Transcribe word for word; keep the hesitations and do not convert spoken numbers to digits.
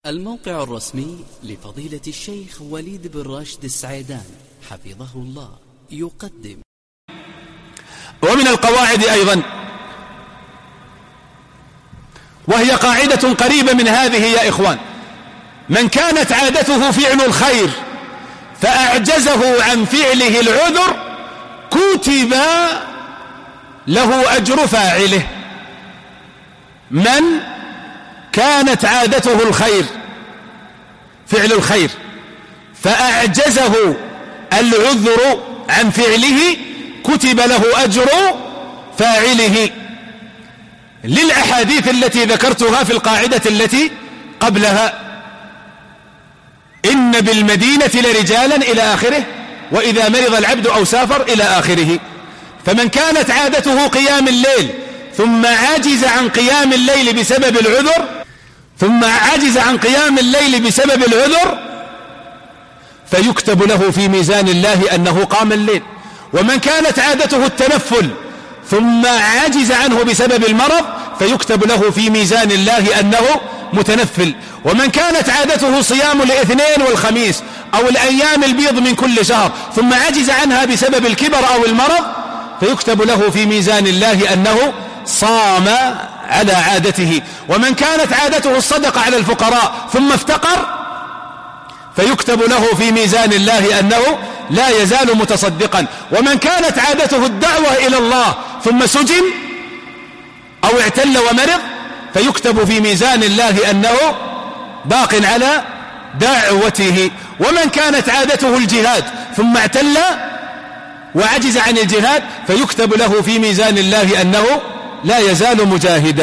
الموقع الرسمي لفضيلة الشيخ وليد بن راشد السعيدان حفظه الله يقدم. ومن القواعد أيضا، وهي قاعدة قريبة من هذه يا إخوان: من كانت عادته فعل الخير فأعجزه عن فعله العذر كتب له أجر فاعله. من كانت عادته الخير فعل الخير فأعجزه العذر عن فعله كتب له أجر فاعله، للأحاديث التي ذكرتها في القاعدة التي قبلها: إن بالمدينة لرجالا إلى آخره، وإذا مرض العبد أو سافر إلى آخره. فمن كانت عادته قيام الليل ثم عجز عن قيام الليل بسبب العذر ثم عجز عن قيام الليل بسبب العذر فيكتب له في ميزان الله أنه قام الليل. ومن كانت عادته التنفل ثم عجز عنه بسبب المرض فيكتب له في ميزان الله أنه متنفل. ومن كانت عادته صيام الاثنين والخميس أو الأيام البيض من كل شهر ثم عجز عنها بسبب الكبر أو المرض فيكتب له في ميزان الله أنه صام على عادته. ومن كانت عادته الصدقة على الفقراء ثم افتقر فيكتب له في ميزان الله أنه لا يزال متصدقا. ومن كانت عادته الدعوة إلى الله ثم سجن أو اعتل ومرض فيكتب في ميزان الله أنه باق على دعوته. ومن كانت عادته الجهاد ثم اعتل وعجز عن الجهاد فيكتب له في ميزان الله أنه لا يزال مجاهدا.